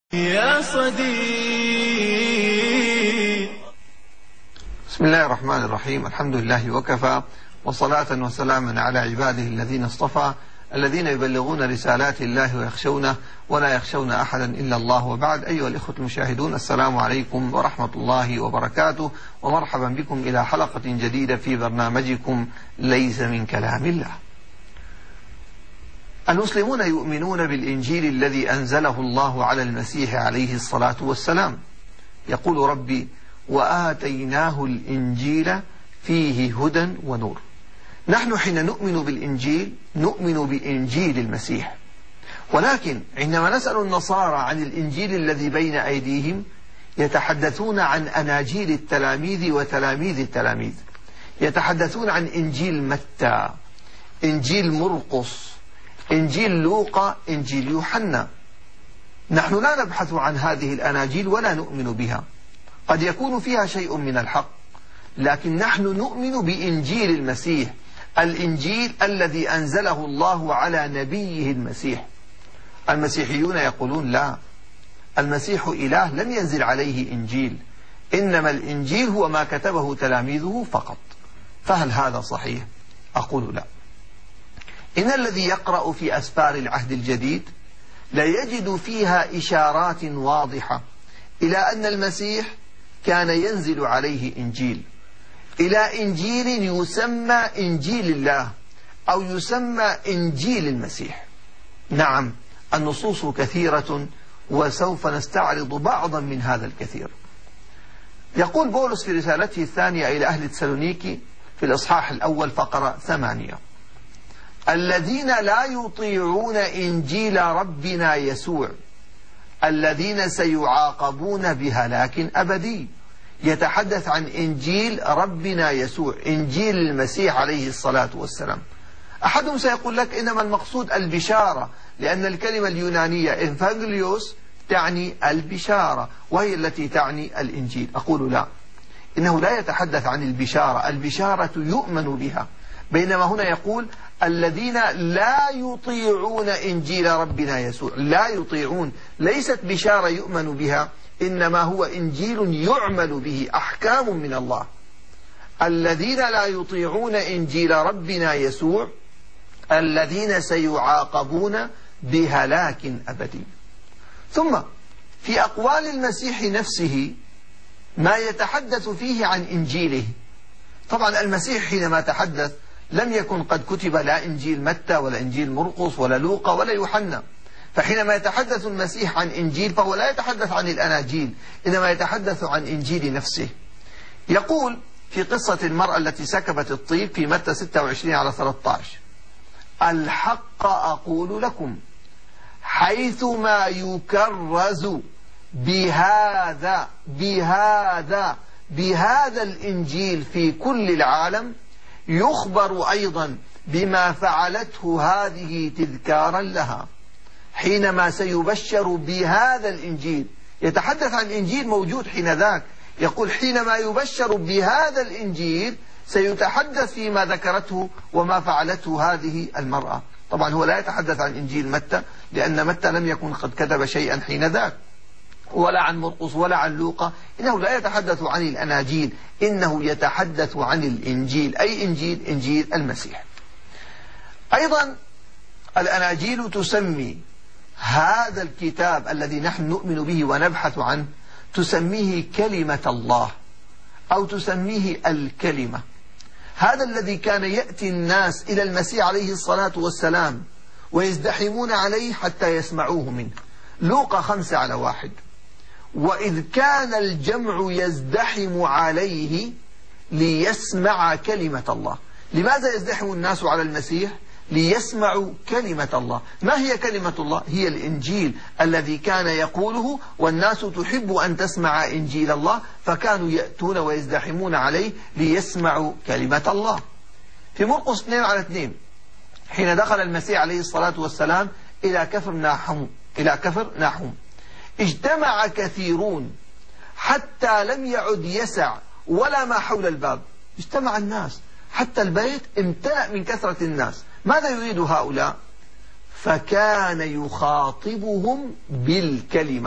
يا صديق. بسم الله الرحمن الرحيم. الحمد لله وكفى، وصلاة وسلاما على عباده الذين اصطفى، الذين يبلغون رسالات الله ويخشونه ولا يخشون أحدا إلا الله. وبعد، أيها الإخوة المشاهدون، السلام عليكم ورحمة الله وبركاته، ومرحبا بكم إلى حلقة جديدة في برنامجكم ليس من كلام الله. المسلمون يؤمنون بالإنجيل الذي أنزله الله على المسيح عليه الصلاة والسلام. يقول ربي: وآتيناه الإنجيل فيه هدى ونور. نحن حين نؤمن بالإنجيل نؤمن بإنجيل المسيح، ولكن عندما نسأل النصارى عن الإنجيل الذي بين أيديهم يتحدثون عن أناجيل التلاميذ وتلاميذ التلاميذ، يتحدثون عن إنجيل متى، إنجيل مرقس، إنجيل لوقا، إنجيل يوحنا. نحن لا نبحث عن هذه الأناجيل ولا نؤمن بها، قد يكون فيها شيء من الحق، لكن نحن نؤمن بإنجيل المسيح، الإنجيل الذي أنزله الله على نبيه المسيح. المسيحيون يقولون لا، المسيح إله لم ينزل عليه إنجيل، إنما الإنجيل هو ما كتبه تلاميذه فقط. فهل هذا صحيح؟ أقول لا. إن الذي يقرأ في أسفار العهد الجديد لا يجد فيها إشارات واضحة إلى أن المسيح كان ينزل عليه إنجيل، إلى إنجيل يسمى إنجيل الله أو يسمى إنجيل المسيح. نعم، النصوص كثيرة وسوف نستعرض بعضا من هذا الكثير. يقول بولس في رسالته الثانية إلى أهل تسالونيكي في الإصحاح الأول فقرة 8: الذين لا يطيعون إنجيل ربنا يسوع الذين سيعاقبون بهلاك أبدي. يتحدث عن إنجيل ربنا يسوع، إنجيل المسيح عليه الصلاة والسلام. أحدهم سيقول لك إنما المقصود البشارة، لأن الكلمة اليونانية إنفانجليوس تعني البشارة، وهي التي تعني الإنجيل. أقول لا، إنه لا يتحدث عن البشارة، البشارة يؤمن بها، بينما هنا يقول الذين لا يطيعون إنجيل ربنا يسوع. لا يطيعون ليست بشارة يؤمن بها، إنما هو إنجيل يعمل به، أحكام من الله. الذين لا يطيعون إنجيل ربنا يسوع الذين سيعاقبون بهلاك أبدي. ثم في أقوال المسيح نفسه ما يتحدث فيه عن إنجيله. طبعا المسيح حينما تحدث لم يكن قد كتب لا إنجيل متى ولا إنجيل مرقس ولا لوقا ولا يوحنا، فحينما يتحدث المسيح عن إنجيل فهو لا يتحدث عن الأناجيل، إنما يتحدث عن إنجيل نفسه. يقول في قصة المرأة التي سكبت الطيب في متى 26:13: الحق أقول لكم حيثما يكرز بهذا الإنجيل في كل العالم يخبر أيضا بما فعلته هذه تذكارا لها. حينما سيبشر بهذا الإنجيل، يتحدث عن إنجيل موجود حين ذاك، يقول حينما يبشر بهذا الإنجيل سيتحدث فيما ذكرته وما فعلته هذه المرأة. طبعا هو لا يتحدث عن إنجيل متى، لأن متى لم يكن قد كتب شيئا حين ذاك، ولا عن مرقس ولا عن لوقا. إنه لا يتحدث عن الأناجيل، إنه يتحدث عن الإنجيل، أي إنجيل المسيح. أيضا الأناجيل تسمي هذا الكتاب الذي نحن نؤمن به ونبحث عنه، تسميه كلمة الله أو تسميه الكلمة. هذا الذي كان يأتي الناس إلى المسيح عليه الصلاة والسلام ويزدحمون عليه حتى يسمعوه منه. لوقا 5:1: وإذ كان الجمع يزدحم عليه ليسمع كلمة الله. لماذا يزدحم الناس على المسيح؟ ليسمعوا كلمة الله. ما هي كلمة الله؟ هي الإنجيل الذي كان يقوله، والناس تحب أن تسمع إنجيل الله، فكانوا يأتون ويزدحمون عليه ليسمعوا كلمة الله. في مرقس 2:2: حين دخل المسيح عليه الصلاة والسلام إلى كفر ناحوم اجتمع كثيرون حتى لم يعد يسع ولا ما حول الباب. اجتمع الناس حتى البيت امتلأ من كثرة الناس. ماذا يريد هؤلاء؟ فكان يخاطبهم بالكلمة،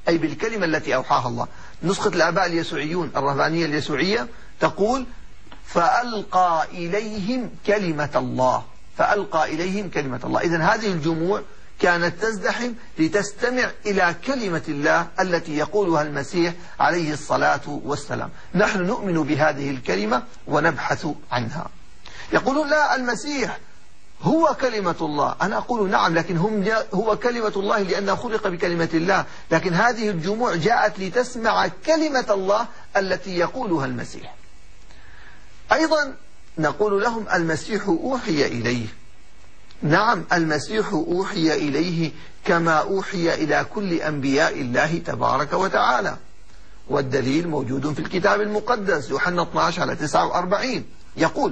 أي بالكلمة التي أوحاها الله. نسخة الآباء اليسوعيون الرهبانية اليسوعية تقول فألقى إليهم كلمة الله، فألقى إليهم كلمة الله. إذن هذه الجموع كانت تزدحم لتستمع إلى كلمة الله التي يقولها المسيح عليه الصلاة والسلام. نحن نؤمن بهذه الكلمة ونبحث عنها. يقولون لا، المسيح هو كلمة الله. أنا أقول نعم، لكن هو كلمة الله لأنه خلق بكلمة الله، لكن هذه الجموع جاءت لتسمع كلمة الله التي يقولها المسيح. أيضا نقول لهم المسيح أوحي إليه. نعم، المسيح أوحي إليه كما أوحي إلى كل أنبياء الله تبارك وتعالى، والدليل موجود في الكتاب المقدس يوحنا 12:49 يقول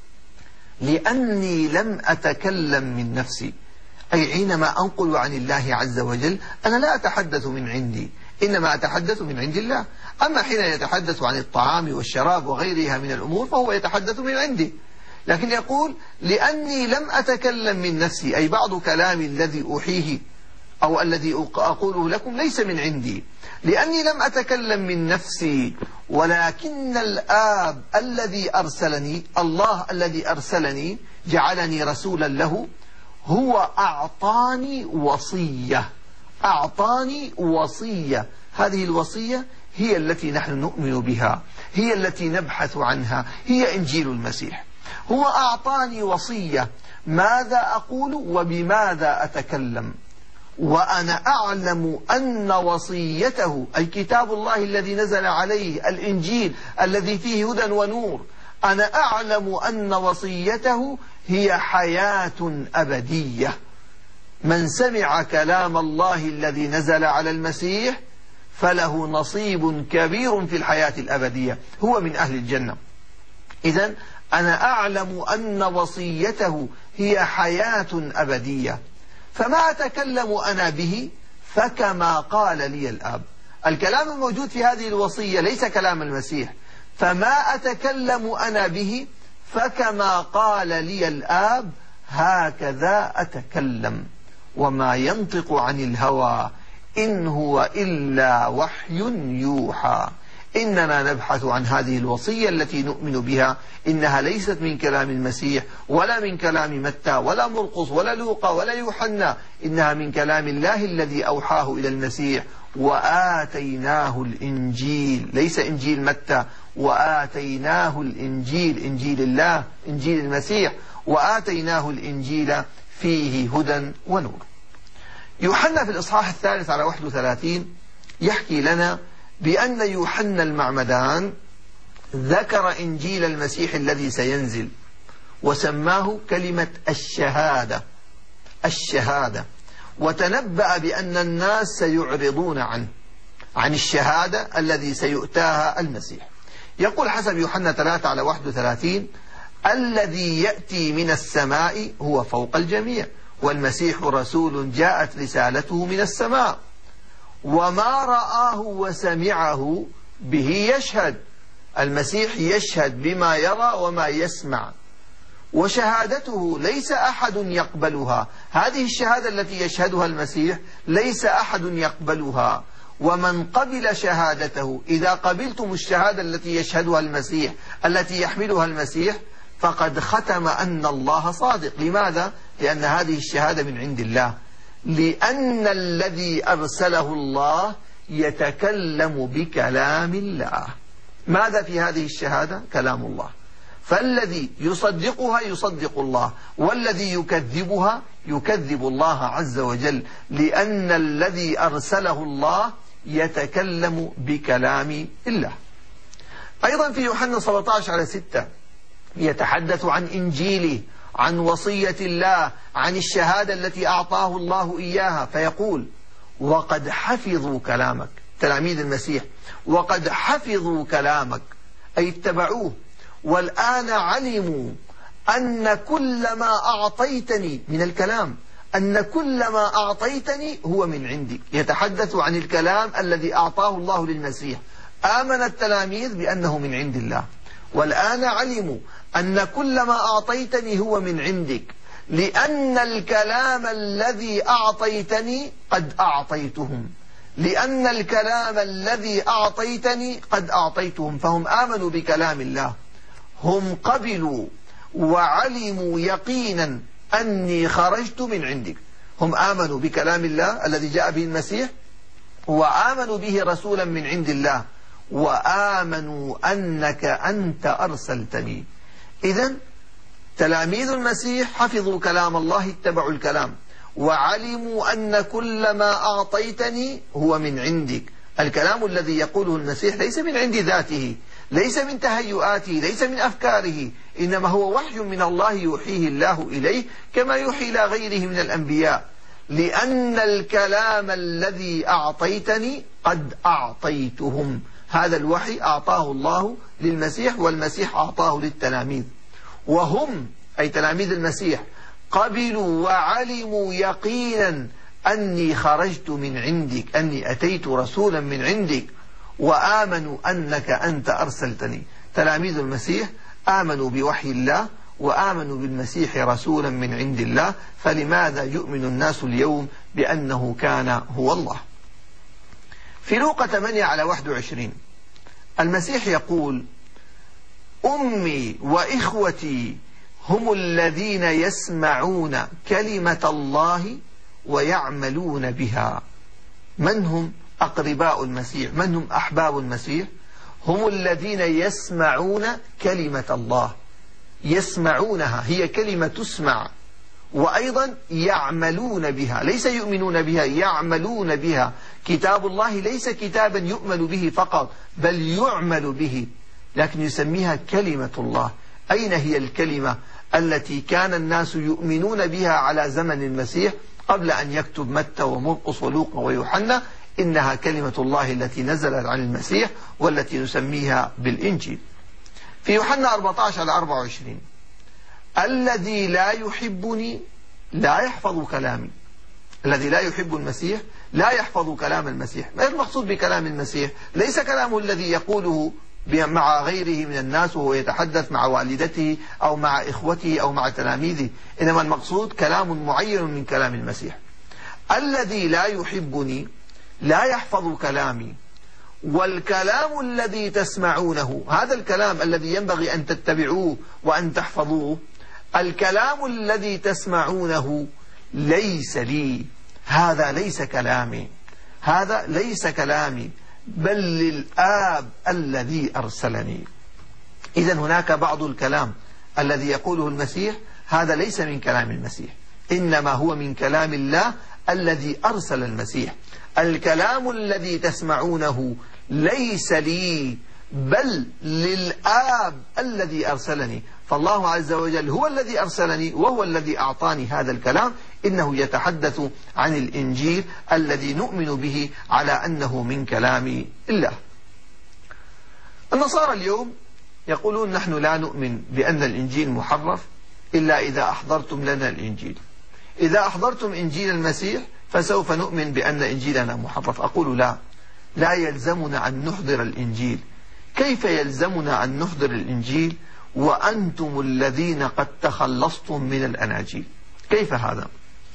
لأني لم أتكلم من نفسي، أي حينما أنقل عن الله عز وجل أنا لا أتحدث من عندي، إنما أتحدث من عند الله. أما حين يتحدث عن الطعام والشراب وغيرها من الأمور فهو يتحدث من عندي، لكن يقول لأني لم أتكلم من نفسي، أي بعض كلامي الذي أوحيه أو الذي أقوله لكم ليس من عندي، لأني لم أتكلم من نفسي ولكن الآب الذي أرسلني، الله الذي أرسلني جعلني رسولا له، هو أعطاني وصية. أعطاني وصية، هذه الوصية هي التي نحن نؤمن بها، هي التي نبحث عنها، هي إنجيل المسيح. هو أعطاني وصية ماذا أقول وبماذا أتكلم، وأنا أعلم أن وصيته أي كتاب الله الذي نزل عليه الإنجيل الذي فيه هدى ونور، أنا أعلم أن وصيته هي حياة أبدية. من سمع كلام الله الذي نزل على المسيح فله نصيب كبير في الحياة الأبدية، هو من أهل الجنة. إذن أنا أعلم أن وصيته هي حياة أبدية، فما أتكلم أنا به فكما قال لي الآب. الكلام الموجود في هذه الوصية ليس كلام المسيح، فما أتكلم أنا به فكما قال لي الآب هكذا أتكلم، وما ينطق عن الهوى إن هو إلا وحي يوحى. إننا نبحث عن هذه الوصية التي نؤمن بها، إنها ليست من كلام المسيح ولا من كلام متى ولا مرقس ولا لوقا ولا يوحنا، إنها من كلام الله الذي أوحاه إلى المسيح. وآتيناه الإنجيل، ليس إنجيل متى، وآتيناه الإنجيل، إنجيل الله، إنجيل المسيح، وآتيناه الإنجيل فيه هدى ونور. يوحنا في الإصحاح 3:31 يحكي لنا بأن يوحنا المعمدان ذكر إنجيل المسيح الذي سينزل وسماه كلمة الشهادة، الشهادة، وتنبأ بأن الناس سيعرضون عن الشهادة الذي سيؤتاها المسيح. يقول حسب يوحنا 3:31 الذي يأتي من السماء هو فوق الجميع، والمسيح رسول جاءت رسالته من السماء، وما رآه وسمعه به يشهد. المسيح يشهد بما يرى وما يسمع، وشهادته ليس أحد يقبلها. هذه الشهادة التي يشهدها المسيح ليس أحد يقبلها، ومن قبل شهادته، إذا قبلتم الشهادة التي يشهدها المسيح التي يحملها المسيح فقد ختم أن الله صادق. لماذا؟ لأن هذه الشهادة من عند الله، لأن الذي أرسله الله يتكلم بكلام الله. ماذا في هذه الشهادة؟ كلام الله. فالذي يصدقها يصدق الله، والذي يكذبها يكذب الله عز وجل، لأن الذي أرسله الله يتكلم بكلام الله. أيضا في يوحنا 17:6 يتحدث عن إنجيله، عن وصية الله، عن الشهادة التي أعطاه الله إياها، فيقول وقد حفظوا كلامك، تلاميذ المسيح، وقد حفظوا كلامك أي اتبعوه، والآن علموا أن كل ما أعطيتني من الكلام، أن كل ما أعطيتني هو من عندك. يتحدث عن الكلام الذي أعطاه الله للمسيح. آمن التلاميذ بأنه من عند الله، والآن علموا أن كل ما أعطيتني هو من عندك، لأن الكلام الذي أعطيتني قد أعطيتهم، لأن الكلام الذي أعطيتني قد أعطيتهم. فهم آمنوا بكلام الله، هم قبلوا وعلموا يقينا أني خرجت من عندك. هم آمنوا بكلام الله الذي جاء به المسيح، وآمنوا به رسولا من عند الله، وآمنوا أنك أنت أرسلتني. إذن تلاميذ المسيح حفظوا كلام الله، اتبعوا الكلام، وعلموا أن كل ما أعطيتني هو من عندك. الكلام الذي يقوله المسيح ليس من عند ذاته، ليس من تهيؤاته، ليس من أفكاره، إنما هو وحي من الله يوحيه الله إليه كما يوحي إلى غيره من الأنبياء. لأن الكلام الذي أعطيتني قد أعطيتهم. هذا الوحي أعطاه الله للمسيح، والمسيح أعطاه للتلاميذ، وهم أي تلاميذ المسيح قبلوا وعلموا يقينا أني خرجت من عندك، أني أتيت رسولا من عندك، وآمنوا أنك أنت أرسلتني. تلاميذ المسيح آمنوا بوحي الله، وآمنوا بالمسيح رسولا من عند الله، فلماذا يؤمن الناس اليوم بأنه كان هو الله؟ في لوقا 8:21 المسيح يقول: أمي وإخوتي هم الذين يسمعون كلمة الله ويعملون بها. من هم أقرباء المسيح؟ من هم أحباب المسيح؟ هم الذين يسمعون كلمة الله، يسمعونها، هي كلمة تسمع، وأيضا يعملون بها، ليس يؤمنون بها، يعملون بها. كتاب الله ليس كتابا يؤمن به فقط، بل يعمل به، لكن يسميها كلمة الله. أين هي الكلمة التي كان الناس يؤمنون بها على زمن المسيح قبل أن يكتب متى ومرقس ولوقا ويوحنا؟ إنها كلمة الله التي نزلت عن المسيح، والتي نسميها بالإنجيل. في يوحنا 14:24 الذي لا يحبني لا يحفظ كلامي. الذي لا يحب المسيح لا يحفظ كلام المسيح. ما المقصود بكلام المسيح؟ ليس كلامه الذي يقوله مع غيره من الناس وهو يتحدث مع والدته أو مع إخوته أو مع تلاميذه، إنما المقصود كلام معين من كلام المسيح. الذي لا يحبني لا يحفظ كلامي، والكلام الذي تسمعونه، هذا الكلام الذي ينبغي أن تتبعوه وأن تحفظوه، الكلام الذي تسمعونه ليس لي. هذا ليس كلامي، هذا ليس كلامي، بل للآب الذي أرسلني. إذن هناك بعض الكلام الذي يقوله المسيح هذا ليس من كلام المسيح، إنما هو من كلام الله الذي أرسل المسيح. الكلام الذي تسمعونه ليس لي، بل للآب الذي أرسلني. فالله عز وجل هو الذي أرسلني، وهو الذي أعطاني هذا الكلام. إنه يتحدث عن الإنجيل الذي نؤمن به على أنه من كلام الله. النصارى اليوم يقولون: نحن لا نؤمن بأن الإنجيل محرف إلا إذا أحضرتم لنا الإنجيل. إذا أحضرتم إنجيل المسيح فسوف نؤمن بأن إنجيلنا محرف. أقول: لا يلزمنا أن نحضر الإنجيل. كيف يلزمنا أن نحضر الإنجيل وأنتم الذين قد تخلصتم من الأناجيل؟ كيف هذا؟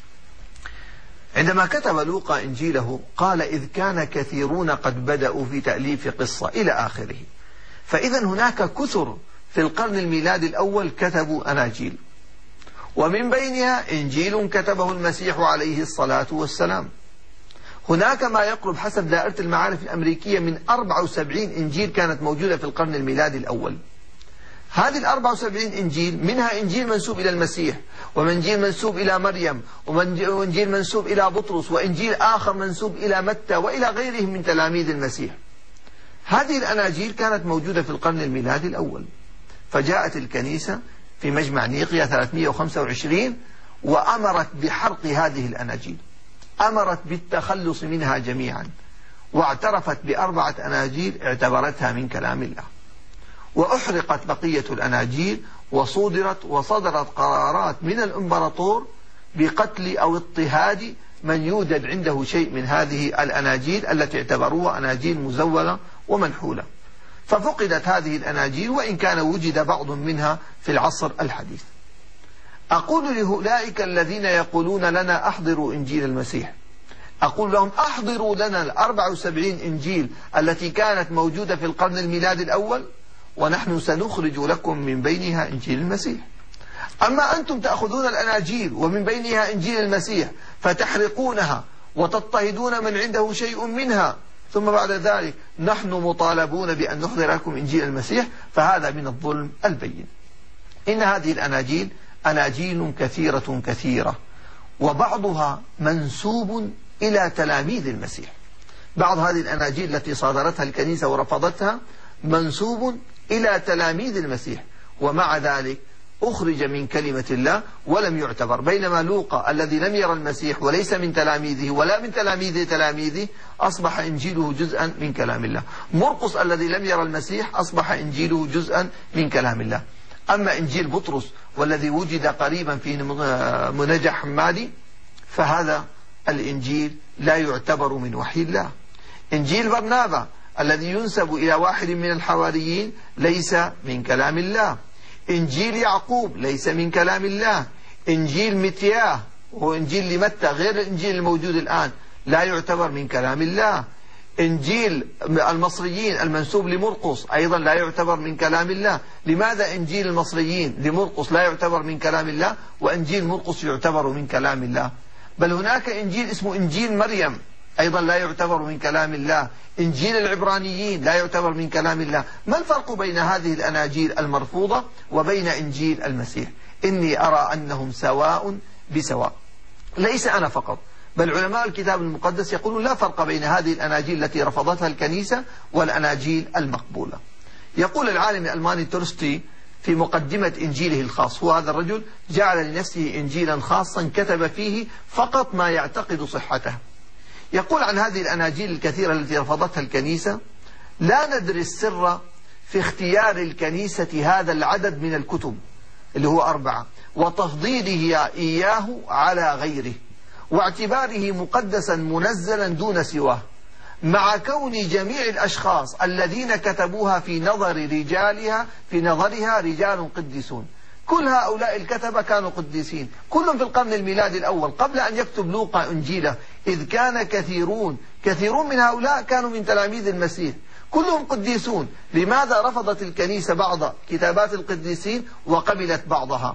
عندما كتب لوقا إنجيله قال: إذ كان كثيرون قد بدأوا في تأليف قصة إلى آخره. فإذا هناك كثر في القرن الميلادي الأول كتبوا أناجيل، ومن بينها إنجيل كتبه المسيح عليه الصلاة والسلام. هناك ما يقرب حسب دائرة المعارف الأمريكية من 74 إنجيل كانت موجودة في القرن الميلادي الأول. هذه 74 إنجيل منها إنجيل منسوب إلى المسيح، وإنجيل منسوب إلى مريم، وإنجيل منسوب إلى بطرس، وإنجيل آخر منسوب إلى متى وإلى غيرهم من تلاميذ المسيح. هذه الأناجيل كانت موجودة في القرن الميلادي الأول، فجاءت الكنيسة في مجمع نيقيا 325 وأمرت بحرق هذه الأناجيل، أمرت بالتخلص منها جميعا، واعترفت ب4 أناجيل اعتبرتها من كلام الله، وأحرقت بقية الأناجيل، وصدرت قرارات من الإمبراطور بقتل أو اضطهاد من يوجد عنده شيء من هذه الأناجيل التي اعتبروها أناجيل مزولة ومنحولة. ففقدت هذه الأناجيل، وإن كان وجد بعض منها في العصر الحديث. أقول لأولئك الذين يقولون لنا أحضروا إنجيل المسيح: أقول لهم أحضروا لنا 74 إنجيل التي كانت موجودة في القرن الميلادي الأول، ونحن سنخرج لكم من بينها إنجيل المسيح. أما أنتم تأخذون الأناجيل ومن بينها إنجيل المسيح فتحرقونها وتضطهدون من عنده شيء منها، ثم بعد ذلك نحن مطالبون بأن نحضر لكم إنجيل المسيح، فهذا من الظلم البين. إن هذه الأناجيل أناجيل كثيرة كثيرة، وبعضها منسوب إلى تلاميذ المسيح. بعض هذه الأناجيل التي صادرتها الكنيسة ورفضتها منسوب إلى تلاميذ المسيح، ومع ذلك أخرج من كلمة الله ولم يعتبر. بينما لوقا الذي لم يرى المسيح وليس من تلاميذه ولا من تلاميذه أصبح إنجيله جزءا من كلام الله. مرقس الذي لم يرى المسيح أصبح إنجيله جزءا من كلام الله. أما إنجيل بطرس والذي وجد قريبا في منجع حمادي فهذا الإنجيل لا يعتبر من وحي الله. إنجيل برنابا الذي ينسب إلى واحد من الحواريين ليس من كلام الله. إنجيل يعقوب ليس من كلام الله. إنجيل متياه وهو إنجيل لمتى غير الإنجيل الموجود الآن لا يعتبر من كلام الله. إنجيل المصريين المنسوب لمرقس أيضا لا يعتبر من كلام الله. لماذا إنجيل المصريين لمرقس لا يعتبر من كلام الله وإنجيل مرقس يعتبر من كلام الله؟ بل هناك إنجيل اسمه إنجيل مريم أيضا لا يعتبر من كلام الله. إنجيل العبرانيين لا يعتبر من كلام الله. ما الفرق بين هذه الأناجيل المرفوضة وبين إنجيل المسيح؟ إني أرى أنهم سواء بسواء. ليس أنا فقط، بل علماء الكتاب المقدس يقولون لا فرق بين هذه الأناجيل التي رفضتها الكنيسة والأناجيل المقبولة. يقول العالم الألماني تولستوي في مقدمة إنجيله الخاص، هو هذا الرجل جعل لنفسه إنجيلا خاصا كتب فيه فقط ما يعتقد صحته. يقول عن هذه الأناجيل الكثيرة التي رفضتها الكنيسة: لا ندري السر في اختيار الكنيسة هذا العدد من الكتب اللي هو 4 وتفضيله إياه على غيره واعتباره مقدسا منزلا دون سواه، مع كون جميع الأشخاص الذين كتبوها في نظرها رجال قديسون. كل هؤلاء الكتبة كانوا قديسين، كلهم في القرن الميلادي الأول قبل أن يكتب لوقا إنجيله، إذ كان كثيرون من هؤلاء كانوا من تلاميذ المسيح، كلهم قديسون. لماذا رفضت الكنيسة بعض كتابات القديسين وقبلت بعضها؟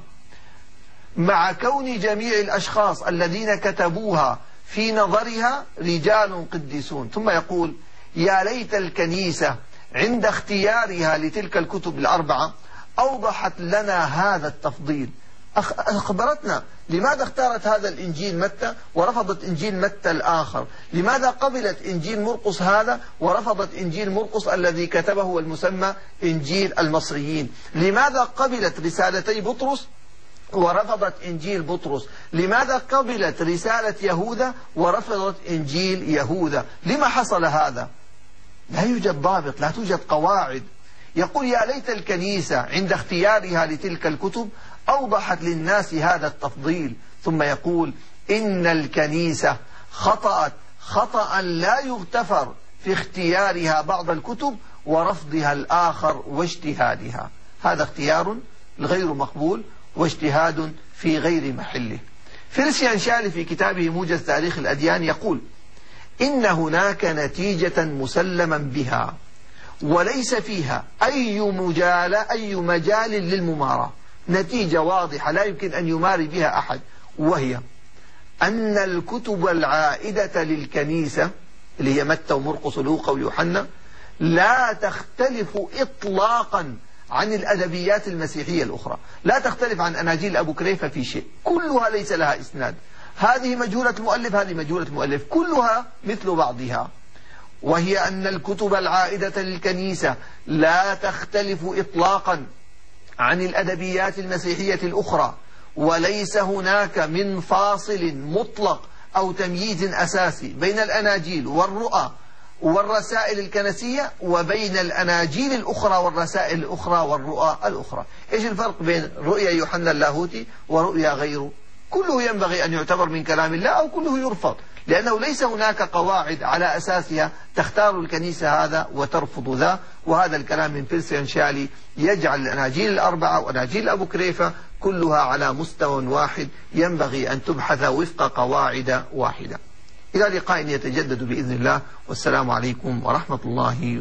مع كون جميع الأشخاص الذين كتبوها في نظرها رجال قديسون. ثم يقول: يا ليت الكنيسة عند اختيارها لتلك الكتب 4 أوضحت لنا هذا التفضيل، أخبرتنا لماذا اختارت هذا الإنجيل متى ورفضت إنجيل متى الآخر، لماذا قبلت إنجيل مرقس هذا ورفضت إنجيل مرقس الذي كتبه والمسمى إنجيل المصريين، لماذا قبلت رسالتي بطرس ورفضت إنجيل بطرس، لماذا قبلت رسالة يهوذا ورفضت إنجيل يهوذا؟ لما حصل هذا؟ لا يوجد ضابط، لا توجد قواعد. يقول: يا ليت الكنيسة عند اختيارها لتلك الكتب أوضحت للناس هذا التفضيل. ثم يقول: إن الكنيسة خطأت خطأ لا يغتفر في اختيارها بعض الكتب ورفضها الآخر واجتهادها. هذا اختيار غير مقبول واجتهاد في غير محله. فيلسيان شالي في كتابه موجز تاريخ الأديان يقول: إن هناك نتيجة مسلما بها وليس فيها أي مجال للممارة، نتيجة واضحة لا يمكن أن يماري بها أحد، وهي أن الكتب العائدة للكنيسة اللي هي متى ومرقس ولوقا ويوحنا لا تختلف إطلاقا عن الأدبيات المسيحية الأخرى، لا تختلف عن أناجيل أبو كريفة في شيء، كلها ليس لها إسناد، هذه مجهولة المؤلف هذه مجهولة المؤلف، كلها مثل بعضها. وهي أن الكتب العائدة للكنيسة لا تختلف إطلاقا عن الأدبيات المسيحية الأخرى، وليس هناك من فاصل مطلق أو تمييز أساسي بين الأناجيل والرؤى والرسائل الكنسية وبين الأناجيل الأخرى والرسائل الأخرى والرؤى الأخرى. إيش الفرق بين رؤيا يوحنا اللاهوتي ورؤيا غيره؟ كله ينبغي أن يعتبر من كلام الله أو كله يرفض، لأنه ليس هناك قواعد على أساسها تختار الكنيسة هذا وترفض ذا. وهذا الكلام من فيلسيان شالي يجعل الأناجيل 4 وأناجيل أبو كريفة كلها على مستوى واحد، ينبغي أن تبحث وفق قواعد واحدة. إلى لقاء يتجدد بإذن الله، والسلام عليكم ورحمة الله